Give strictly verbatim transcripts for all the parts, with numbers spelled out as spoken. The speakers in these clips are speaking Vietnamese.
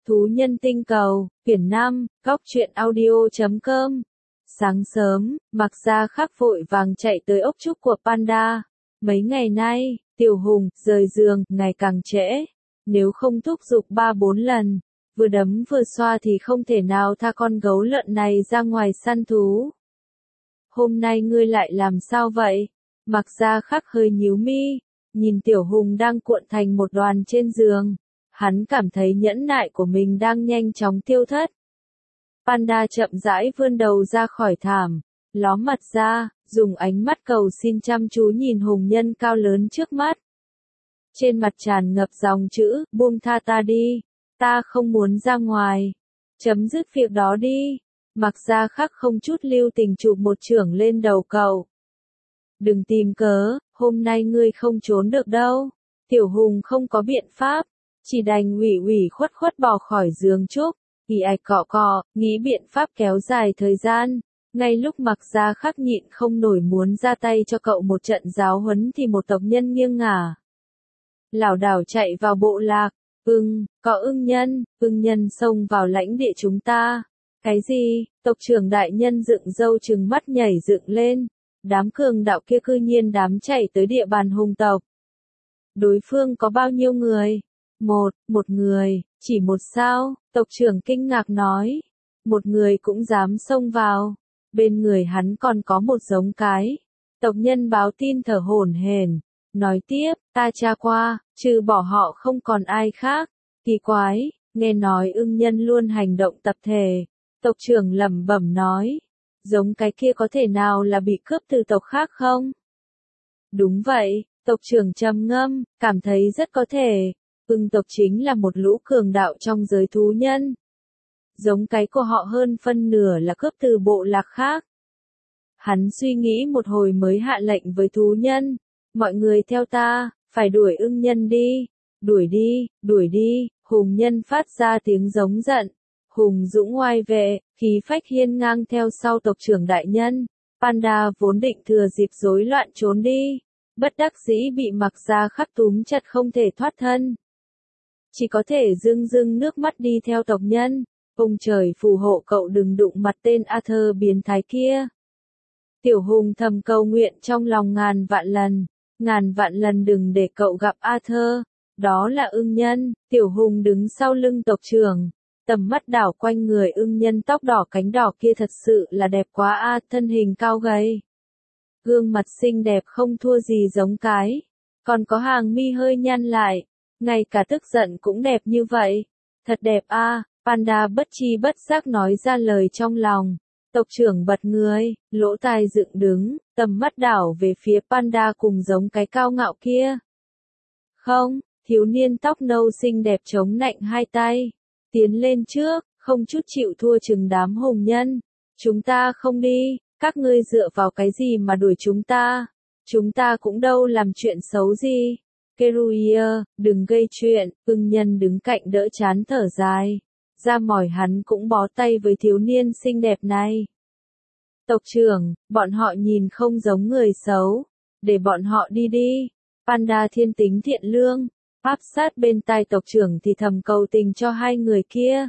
Thú nhân tinh cầu, quyển năm, góc truyện audio chấm com. Sáng sớm, Mạc Gia Khắc vội vàng chạy tới ốc trúc của Panda. Mấy ngày nay, Tiểu Hùng rời giường ngày càng trễ. Nếu không thúc giục ba bốn lần, vừa đấm vừa xoa thì không thể nào tha con gấu lợn này ra ngoài săn thú. Hôm nay ngươi lại làm sao vậy? Mạc Gia Khắc hơi nhíu mi, nhìn Tiểu Hùng đang cuộn thành một đoàn trên giường. Hắn cảm thấy nhẫn nại của mình đang nhanh chóng tiêu thất. Panda chậm rãi vươn đầu ra khỏi thảm, ló mặt ra, dùng ánh mắt cầu xin chăm chú nhìn hùng nhân cao lớn trước mắt. Trên mặt tràn ngập dòng chữ, buông tha ta đi, ta không muốn ra ngoài. Chấm dứt việc đó đi. Mạc Gia Khắc không chút lưu tình chụp một chưởng lên đầu cậu. Đừng tìm cớ, hôm nay ngươi không trốn được đâu. Tiểu Hùng không có biện pháp, chỉ đành ủy ủy khuất khuất bò khỏi giường trúc, ì ạch cọ cọ, nghĩ biện pháp kéo dài thời gian. Ngay lúc Mạc Gia Khắc nhịn không nổi muốn ra tay cho cậu một trận giáo huấn thì một tộc nhân nghiêng ngả, lảo đảo chạy vào bộ lạc. Ưng, có ưng nhân, ưng nhân xông vào lãnh địa chúng ta. Cái gì? Tộc trưởng đại nhân dựng râu trừng mắt nhảy dựng lên. Đám cường đạo kia cư nhiên dám chạy tới địa bàn hùng tộc. Đối phương có bao nhiêu người? Một, một người, chỉ một sao? Tộc trưởng kinh ngạc nói. Một người cũng dám xông vào. Bên người hắn còn có một giống cái. Tộc nhân báo tin thở hổn hển, nói tiếp, ta tra qua, trừ bỏ họ không còn ai khác. Kỳ quái, nghe nói ưng nhân luôn hành động tập thể. Tộc trưởng lẩm bẩm nói, giống cái kia có thể nào là bị cướp từ tộc khác không? Đúng vậy, tộc trưởng trầm ngâm, cảm thấy rất có thể. Ưng tộc chính là một lũ cường đạo trong giới thú nhân. Giống cái của họ hơn phân nửa là cướp từ bộ lạc khác. Hắn suy nghĩ một hồi mới hạ lệnh với thú nhân. Mọi người theo ta, phải đuổi ưng nhân đi. Đuổi đi, đuổi đi, hùng nhân phát ra tiếng giống giận. Hùng dũng oai vệ, khí phách hiên ngang theo sau tộc trưởng đại nhân. Panda vốn định thừa dịp rối loạn trốn đi. Bất đắc dĩ bị Mạc Gia Khắc túm chặt không thể thoát thân. Chỉ có thể rưng rưng nước mắt đi theo tộc nhân. Ông trời phù hộ cậu đừng đụng mặt tên Arthur biến thái kia. Tiểu Hùng thầm cầu nguyện trong lòng ngàn vạn lần. Ngàn vạn lần đừng để cậu gặp Arthur. Đó là ưng nhân. Tiểu Hùng đứng sau lưng tộc trưởng. Tầm mắt đảo quanh người ưng nhân tóc đỏ cánh đỏ kia thật sự là đẹp quá a, à, thân hình cao gầy. Gương mặt xinh đẹp không thua gì giống cái. Còn có hàng mi hơi nhăn lại. Ngay cả tức giận cũng đẹp như vậy. Thật đẹp a, à, Panda bất chi bất giác nói ra lời trong lòng. Tộc trưởng bật người, lỗ tai dựng đứng, tầm mắt đảo về phía Panda cùng giống cái cao ngạo kia. Không, thiếu niên tóc nâu xinh đẹp chống nạnh hai tay. Tiến lên trước, không chút chịu thua chừng đám hùng nhân. Chúng ta không đi, các ngươi dựa vào cái gì mà đuổi chúng ta? Chúng ta cũng đâu làm chuyện xấu gì. Keruia, đừng gây chuyện, ưng nhân đứng cạnh đỡ chán thở dài. Ra mỏi hắn cũng bó tay với thiếu niên xinh đẹp này. Tộc trưởng, bọn họ nhìn không giống người xấu. Để bọn họ đi đi. Panda thiên tính thiện lương. Áp sát bên tai tộc trưởng thì thầm cầu tình cho hai người kia.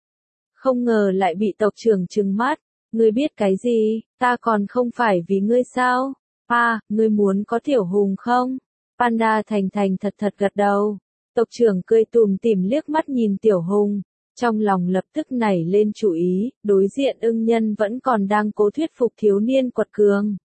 Không ngờ lại bị tộc trưởng trừng mắt. Ngươi biết cái gì, ta còn không phải vì ngươi sao? À, ngươi muốn có Tiểu Hùng không? Panda thành thành thật thật gật đầu. Tộc trưởng cười tủm tỉm liếc mắt nhìn Tiểu Hùng. Trong lòng lập tức nảy lên chủ ý, đối diện ưng nhân vẫn còn đang cố thuyết phục thiếu niên quật cường.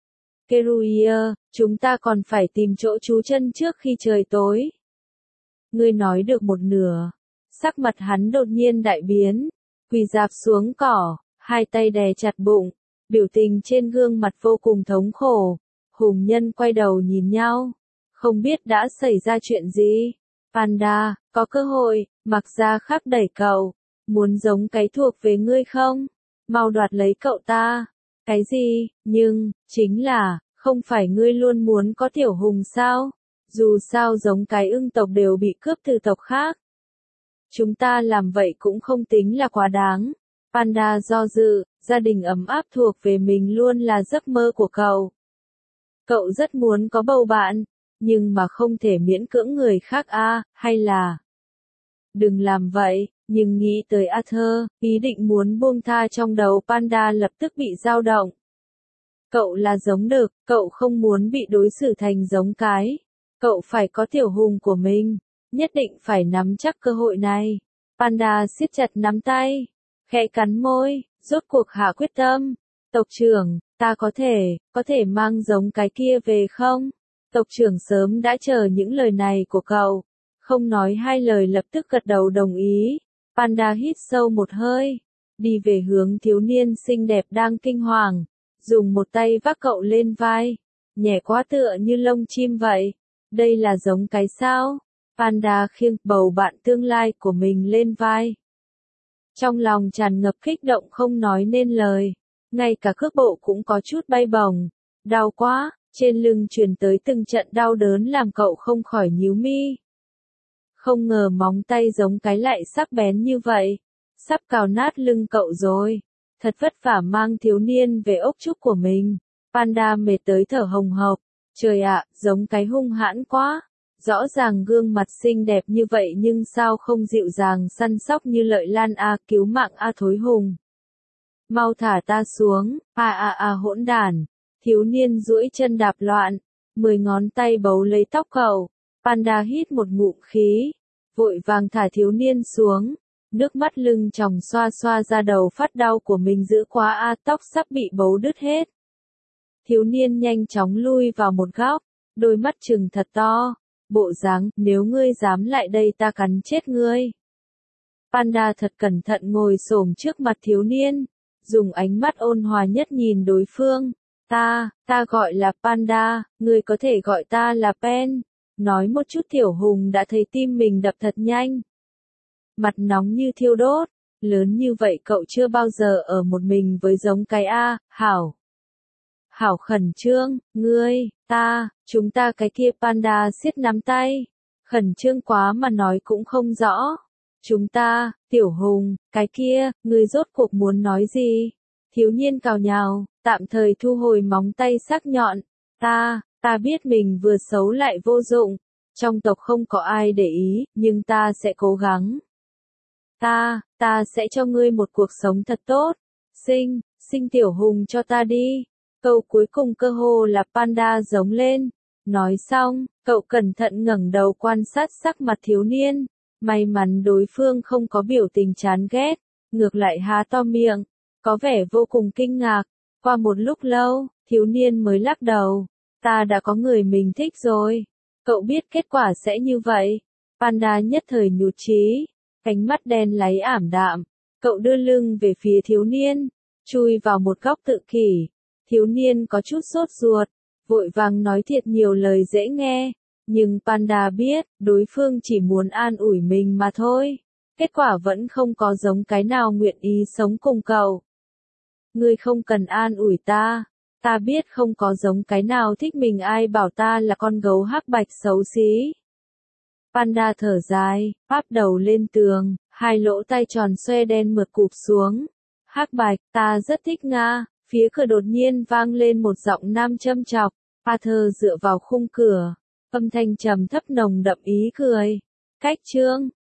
Keruia, chúng ta còn phải tìm chỗ trú chân trước khi trời tối. Ngươi nói được một nửa. Sắc mặt hắn đột nhiên đại biến. Quỳ rạp xuống cỏ, hai tay đè chặt bụng. Biểu tình trên gương mặt vô cùng thống khổ. Hùng nhân quay đầu nhìn nhau. Không biết đã xảy ra chuyện gì. Panda, có cơ hội, Mạc Gia Khắc đẩy cậu. Muốn giống cái thuộc về ngươi không? Mau đoạt lấy cậu ta. Cái gì? Nhưng, chính là, không phải ngươi luôn muốn có Tiểu Hùng sao? Dù sao giống cái ưng tộc đều bị cướp từ tộc khác. Chúng ta làm vậy cũng không tính là quá đáng. Panda do dự, gia đình ấm áp thuộc về mình luôn là giấc mơ của cậu. Cậu rất muốn có bầu bạn, nhưng mà không thể miễn cưỡng người khác a, à, hay là... Đừng làm vậy, Nhưng nghĩ tới Arthur, ý định muốn buông tha trong đầu Panda lập tức bị dao động. Cậu là giống đực, cậu không muốn bị đối xử thành giống cái. Cậu phải có tiểu hùng của mình, nhất định phải nắm chắc cơ hội này. Panda siết chặt nắm tay, khẽ cắn môi, rốt cuộc hạ quyết tâm. Tộc trưởng, ta có thể, có thể mang giống cái kia về không? Tộc trưởng sớm đã chờ những lời này của cậu, không nói hai lời lập tức gật đầu đồng ý. Panda hít sâu một hơi, đi về hướng thiếu niên xinh đẹp đang kinh hoàng, dùng một tay vác cậu lên vai, nhẹ quá tựa như lông chim vậy. Đây là giống cái sao? Panda khiêng bầu bạn tương lai của mình lên vai. Trong lòng tràn ngập kích động không nói nên lời, ngay cả cước bộ cũng có chút bay bổng. Đau quá, trên lưng truyền tới từng trận đau đớn làm cậu không khỏi nhíu mi. Không ngờ móng tay giống cái lại sắc bén như vậy, sắp cào nát lưng cậu rồi. Thật vất vả mang thiếu niên về ốc trúc của mình. Panda mệt tới thở hồng hộc. Trời ạ, giống cái hung hãn quá. Rõ ràng gương mặt xinh đẹp như vậy nhưng sao không dịu dàng săn sóc như Lợi Lan a, cứu mạng a thối hùng. Mau thả ta xuống, a a a hỗn đản. Thiếu niên duỗi chân đạp loạn, mười ngón tay bấu lấy tóc cậu. Panda hít một ngụm khí, vội vàng thả thiếu niên xuống. Nước mắt lưng tròng xoa xoa ra đầu phát đau của mình dữ quá a, tóc sắp bị bấu đứt hết. Thiếu niên nhanh chóng lui vào một góc, đôi mắt trừng thật to, bộ dáng, nếu ngươi dám lại đây ta cắn chết ngươi. Panda thật cẩn thận ngồi xổm trước mặt thiếu niên, dùng ánh mắt ôn hòa nhất nhìn đối phương. Ta, ta gọi là Panda, ngươi có thể gọi ta là Pen. Nói một chút tiểu hùng đã thấy tim mình đập thật nhanh. Mặt nóng như thiêu đốt, lớn như vậy cậu chưa bao giờ ở một mình với giống cái a, hảo. Hảo khẩn trương, ngươi, ta, chúng ta cái kia. Panda siết nắm tay, khẩn trương quá mà nói cũng không rõ. Chúng ta, tiểu hùng, cái kia, ngươi rốt cuộc muốn nói gì? Thiếu niên cào nhào, tạm thời thu hồi móng tay sắc nhọn. Ta, ta biết mình vừa xấu lại vô dụng, trong tộc không có ai để ý, nhưng ta sẽ cố gắng. Ta, ta sẽ cho ngươi một cuộc sống thật tốt. Sinh, sinh tiểu hùng cho ta đi. Câu cuối cùng cơ hồ là Panda giống lên. Nói xong, cậu cẩn thận ngẩng đầu quan sát sắc mặt thiếu niên. May mắn đối phương không có biểu tình chán ghét, ngược lại há to miệng, có vẻ vô cùng kinh ngạc. Qua một lúc lâu, thiếu niên mới lắc đầu. Ta đã có người mình thích rồi. Cậu biết kết quả sẽ như vậy. Panda nhất thời nhụt chí, cánh mắt đen láy ảm đạm. Cậu đưa lưng về phía thiếu niên, chui vào một góc tự kỷ. Thiếu niên có chút sốt ruột, vội vàng nói thiệt nhiều lời dễ nghe. Nhưng Panda biết, đối phương chỉ muốn an ủi mình mà thôi. Kết quả vẫn không có giống cái nào nguyện ý sống cùng cậu. Ngươi không cần an ủi ta. Ta biết không có giống cái nào thích mình, ai bảo ta là con gấu hắc bạch xấu xí. Panda thở dài, áp đầu lên tường, hai lỗ tai tròn xoe đen mượt cụp xuống. Hắc bạch, ta rất thích Nga. Phía cửa đột nhiên vang lên một giọng nam châm chọc. Arthur dựa vào khung cửa, âm thanh trầm thấp nồng đậm ý cười. Cách chương